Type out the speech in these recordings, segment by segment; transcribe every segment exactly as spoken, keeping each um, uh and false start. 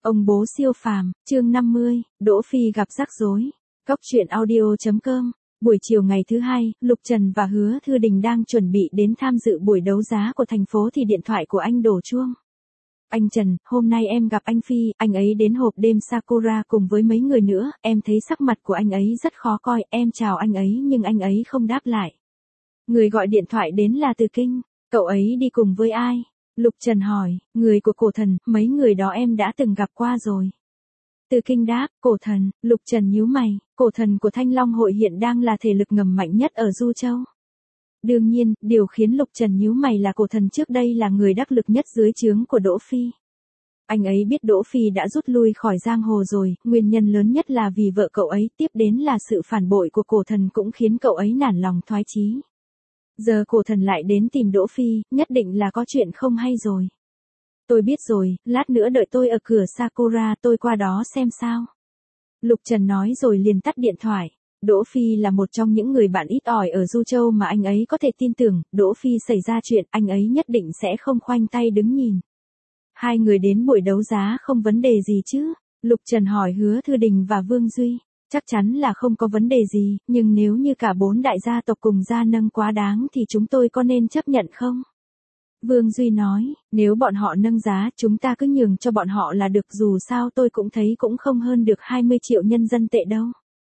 Ông bố siêu phàm, chương năm mươi, Đỗ Phi gặp rắc rối. Cóc truyện audio.com. Buổi chiều ngày thứ hai, Lục Trần và Hứa Thư Đình đang chuẩn bị đến tham dự buổi đấu giá của thành phố thì điện thoại của anh đổ chuông. Anh Trần, hôm nay em gặp anh Phi, anh ấy đến hộp đêm Sakura cùng với mấy người nữa, em thấy sắc mặt của anh ấy rất khó coi, em chào anh ấy nhưng anh ấy không đáp lại. Người gọi điện thoại đến là Từ Kinh, cậu ấy đi cùng với ai? Lục Trần hỏi, người của Cổ Thần, mấy người đó em đã từng gặp qua rồi. Từ Kinh đáp, Cổ Thần, Lục Trần nhíu mày, Cổ Thần của Thanh Long hội hiện đang là thể lực ngầm mạnh nhất ở Du Châu. Đương nhiên, điều khiến Lục Trần nhíu mày là Cổ Thần trước đây là người đắc lực nhất dưới trướng của Đỗ Phi. Anh ấy biết Đỗ Phi đã rút lui khỏi giang hồ rồi, nguyên nhân lớn nhất là vì vợ cậu ấy, tiếp đến là sự phản bội của Cổ Thần cũng khiến cậu ấy nản lòng thoái chí. Giờ Cổ Thần lại đến tìm Đỗ Phi, nhất định là có chuyện không hay rồi. Tôi biết rồi, lát nữa đợi tôi ở cửa Sakura, tôi qua đó xem sao. Lục Trần nói rồi liền tắt điện thoại. Đỗ Phi là một trong những người bạn ít ỏi ở Du Châu mà anh ấy có thể tin tưởng, Đỗ Phi xảy ra chuyện, anh ấy nhất định sẽ không khoanh tay đứng nhìn. Hai người đến buổi đấu giá không vấn đề gì chứ? Lục Trần hỏi Hứa Thư Đình và Vương Duy. Chắc chắn là không có vấn đề gì, nhưng nếu như cả bốn đại gia tộc cùng ra nâng quá đáng thì chúng tôi có nên chấp nhận không? Vương Duy nói, nếu bọn họ nâng giá, chúng ta cứ nhường cho bọn họ là được, dù sao tôi cũng thấy cũng không hơn được hai mươi triệu nhân dân tệ đâu.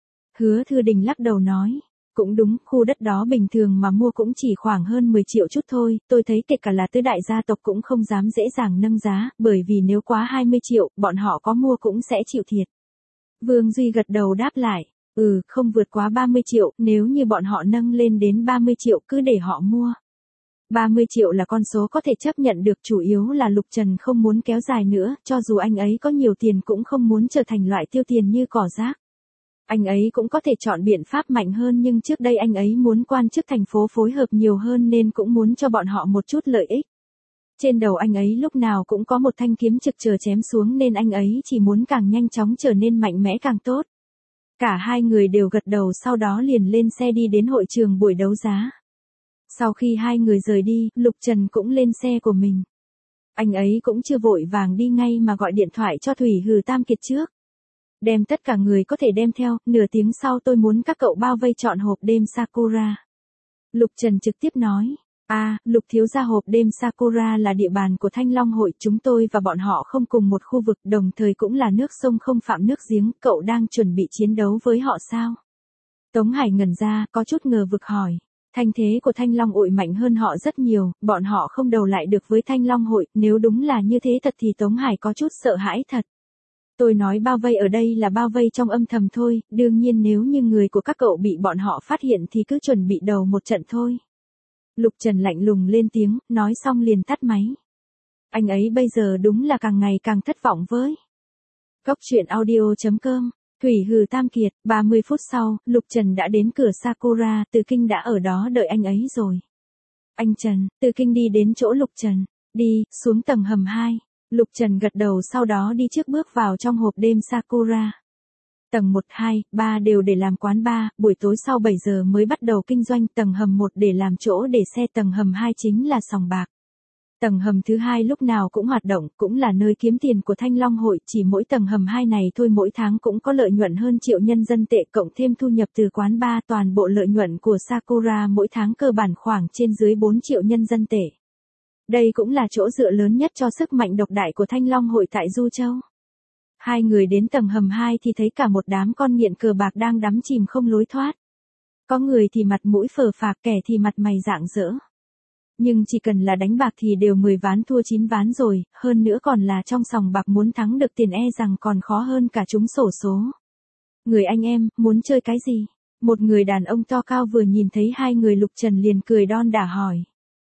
Hứa Thư Đình lắc đầu nói, cũng đúng, khu đất đó bình thường mà mua cũng chỉ khoảng hơn mười triệu chút thôi, tôi thấy kể cả là tứ đại gia tộc cũng không dám dễ dàng nâng giá, bởi vì nếu quá hai mươi triệu, bọn họ có mua cũng sẽ chịu thiệt. Vương Duy gật đầu đáp lại, ừ, không vượt quá ba mươi triệu, nếu như bọn họ nâng lên đến ba mươi triệu cứ để họ mua. ba mươi triệu là con số có thể chấp nhận được, chủ yếu là Lục Trần không muốn kéo dài nữa, cho dù anh ấy có nhiều tiền cũng không muốn trở thành loại tiêu tiền như cỏ rác. Anh ấy cũng có thể chọn biện pháp mạnh hơn nhưng trước đây anh ấy muốn quan chức thành phố phối hợp nhiều hơn nên cũng muốn cho bọn họ một chút lợi ích. Trên đầu anh ấy lúc nào cũng có một thanh kiếm trực chờ chém xuống nên anh ấy chỉ muốn càng nhanh chóng trở nên mạnh mẽ càng tốt. Cả hai người đều gật đầu, sau đó liền lên xe đi đến hội trường buổi đấu giá. Sau khi hai người rời đi, Lục Trần cũng lên xe của mình. Anh ấy cũng chưa vội vàng đi ngay mà gọi điện thoại cho Thủy Hừ Tam Kiệt trước. Đem tất cả người có thể đem theo, nửa tiếng sau tôi muốn các cậu bao vây trọn hộp đêm Sakura. Lục Trần trực tiếp nói, à, Lục thiếu gia, hộp đêm Sakura là địa bàn của Thanh Long hội, chúng tôi và bọn họ không cùng một khu vực, đồng thời cũng là nước sông không phạm nước giếng, cậu đang chuẩn bị chiến đấu với họ sao? Tống Hải ngẩn ra, có chút ngờ vực hỏi. Thanh thế của Thanh Long hội mạnh hơn họ rất nhiều, bọn họ không đầu lại được với Thanh Long hội, nếu đúng là như thế thật thì Tống Hải có chút sợ hãi thật. Tôi nói bao vây ở đây là bao vây trong âm thầm thôi, đương nhiên nếu như người của các cậu bị bọn họ phát hiện thì cứ chuẩn bị đầu một trận thôi. Lục Trần lạnh lùng lên tiếng, nói xong liền tắt máy. Anh ấy bây giờ đúng là càng ngày càng thất vọng với. Cóc truyện audio.com. Thủy Hừ Tam Kiệt, ba mươi phút sau, Lục Trần đã đến cửa Sakura, Từ Kinh đã ở đó đợi anh ấy rồi. Anh Trần, Từ Kinh đi đến chỗ Lục Trần, đi, xuống tầng hầm hai. Lục Trần gật đầu, sau đó đi trước bước vào trong hộp đêm Sakura. Tầng một, hai, ba đều để làm quán bar, buổi tối sau bảy giờ mới bắt đầu kinh doanh, tầng hầm một để làm chỗ để xe, tầng hầm hai chính là sòng bạc. Tầng hầm thứ hai lúc nào cũng hoạt động, cũng là nơi kiếm tiền của Thanh Long hội, chỉ mỗi tầng hầm hai này thôi mỗi tháng cũng có lợi nhuận hơn triệu nhân dân tệ, cộng thêm thu nhập từ quán bar, toàn bộ lợi nhuận của Sakura mỗi tháng cơ bản khoảng trên dưới bốn triệu nhân dân tệ. Đây cũng là chỗ dựa lớn nhất cho sức mạnh độc đại của Thanh Long hội tại Du Châu. Hai người đến tầng hầm hai thì thấy cả một đám con nghiện cờ bạc đang đắm chìm không lối thoát. Có người thì mặt mũi phờ phạc, kẻ thì mặt mày rạng rỡ. Nhưng chỉ cần là đánh bạc thì đều mười ván thua chín ván rồi, hơn nữa còn là trong sòng bạc, muốn thắng được tiền e rằng còn khó hơn cả trúng xổ số. Người anh em, muốn chơi cái gì? Một người đàn ông to cao vừa nhìn thấy hai người Lục Trần liền cười đon đả hỏi.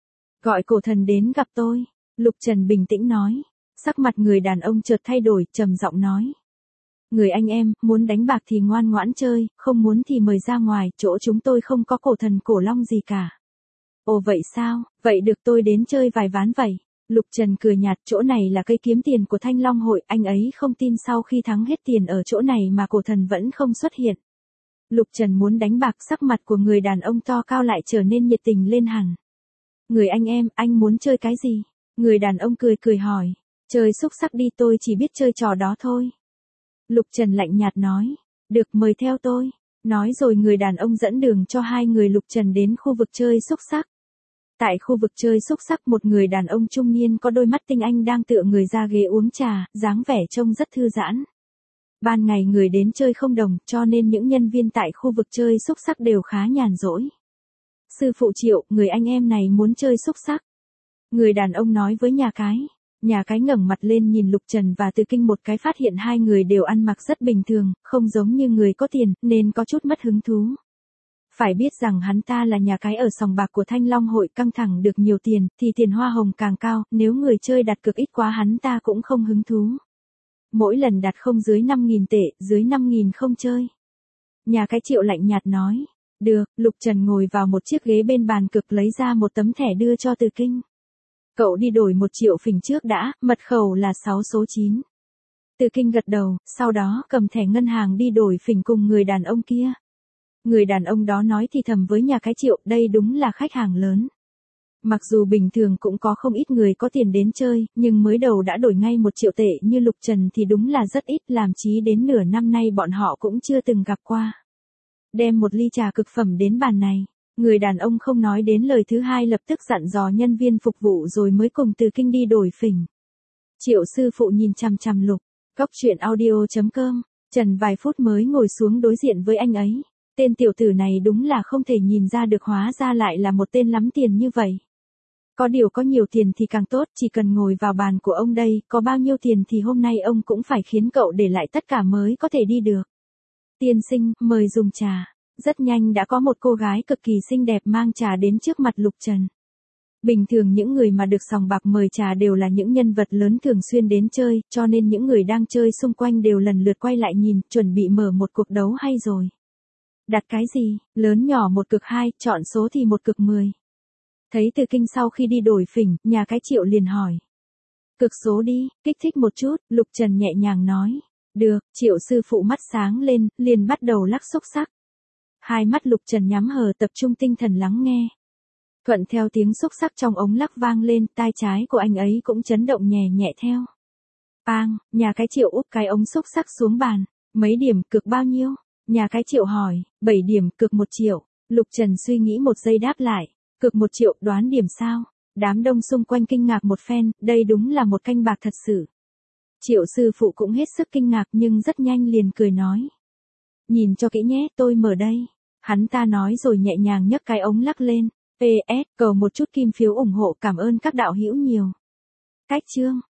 Gọi Cổ Thần đến gặp tôi. Lục Trần bình tĩnh nói. Sắc mặt người đàn ông chợt thay đổi, trầm giọng nói. Người anh em, muốn đánh bạc thì ngoan ngoãn chơi, không muốn thì mời ra ngoài, chỗ chúng tôi không có cổ thần cổ long gì cả. Ồ vậy sao, vậy được, tôi đến chơi vài ván vậy. Lục Trần cười nhạt, chỗ này là cây kiếm tiền của Thanh Long hội, anh ấy không tin sau khi thắng hết tiền ở chỗ này mà cổ thần vẫn không xuất hiện. Lục Trần muốn đánh bạc, sắc mặt của người đàn ông to cao lại trở nên nhiệt tình lên hẳn. Người anh em, anh muốn chơi cái gì? Người đàn ông cười cười hỏi. Chơi xúc xắc đi, tôi chỉ biết chơi trò đó thôi. Lục Trần lạnh nhạt nói. Được, mời theo tôi. Nói rồi người đàn ông dẫn đường cho hai người Lục Trần đến khu vực chơi xúc xắc. Tại khu vực chơi xúc xắc, một người đàn ông trung niên có đôi mắt tinh anh đang tựa người ra ghế uống trà, dáng vẻ trông rất thư giãn. Ban ngày người đến chơi không đồng, cho nên những nhân viên tại khu vực chơi xúc xắc đều khá nhàn rỗi. Sư phụ Triệu, người anh em này muốn chơi xúc xắc. Người đàn ông nói với nhà cái. Nhà cái ngẩng mặt lên nhìn Lục Trần và Từ Kinh một cái, phát hiện hai người đều ăn mặc rất bình thường, không giống như người có tiền, nên có chút mất hứng thú. Phải biết rằng hắn ta là nhà cái ở sòng bạc của Thanh Long hội, căng thẳng được nhiều tiền, thì tiền hoa hồng càng cao, nếu người chơi đặt cược ít quá hắn ta cũng không hứng thú. Mỗi lần đặt không dưới năm nghìn tệ, dưới năm nghìn không chơi. Nhà cái Triệu lạnh nhạt nói. Được, Lục Trần ngồi vào một chiếc ghế bên bàn cực, lấy ra một tấm thẻ đưa cho Từ Kinh. Cậu đi đổi một triệu phỉnh trước đã, mật khẩu là sáu số chín. Từ Kinh gật đầu, sau đó cầm thẻ ngân hàng đi đổi phỉnh cùng người đàn ông kia. Người đàn ông đó nói thì thầm với nhà cái Triệu, đây đúng là khách hàng lớn. Mặc dù bình thường cũng có không ít người có tiền đến chơi, nhưng mới đầu đã đổi ngay một triệu tệ như Lục Trần thì đúng là rất ít, làm chí đến nửa năm nay bọn họ cũng chưa từng gặp qua. Đem một ly trà cực phẩm đến bàn này. Người đàn ông không nói đến lời thứ hai, lập tức dặn dò nhân viên phục vụ rồi mới cùng Từ Kinh đi đổi phỉnh. Triệu sư phụ nhìn chằm chằm Lục. Góc truyện audio chấm com. Trần vài phút mới ngồi xuống đối diện với anh ấy. Tên tiểu tử này đúng là không thể nhìn ra được, hóa ra lại là một tên lắm tiền như vậy. Có điều có nhiều tiền thì càng tốt, chỉ cần ngồi vào bàn của ông đây, có bao nhiêu tiền thì hôm nay ông cũng phải khiến cậu để lại tất cả mới có thể đi được. Tiên sinh, mời dùng trà. Rất nhanh đã có một cô gái cực kỳ xinh đẹp mang trà đến trước mặt Lục Trần. Bình thường những người mà được sòng bạc mời trà đều là những nhân vật lớn thường xuyên đến chơi, cho nên những người đang chơi xung quanh đều lần lượt quay lại nhìn, chuẩn bị mở một cuộc đấu hay rồi. Đặt cái gì, lớn nhỏ một cực hai, chọn số thì một cực mười. Thấy Từ Kinh sau khi đi đổi phỉnh, nhà cái Triệu liền hỏi. Cực số đi, kích thích một chút, Lục Trần nhẹ nhàng nói. Được, Triệu sư phụ mắt sáng lên, liền bắt đầu lắc xúc xắc. Hai mắt Lục Trần nhắm hờ, tập trung tinh thần lắng nghe. Thuận theo tiếng xúc xắc trong ống lắc vang lên, tai trái của anh ấy cũng chấn động nhẹ nhẹ theo. Bang, nhà cái Triệu úp cái ống xúc xắc xuống bàn. Mấy điểm, cực bao nhiêu? Nhà cái Triệu hỏi. Bảy điểm, cực một triệu. Lục Trần suy nghĩ một giây đáp lại. Cực một triệu, đoán điểm sao? Đám đông xung quanh kinh ngạc một phen, đây đúng là một canh bạc thật sự. Triệu sư phụ cũng hết sức kinh ngạc nhưng rất nhanh liền cười nói. Nhìn cho kỹ nhé, tôi mở đây. Hắn ta nói rồi nhẹ nhàng nhấc cái ống lắc lên. pê ét, cầu một chút kim phiếu ủng hộ, cảm ơn các đạo hữu nhiều. Cách chương.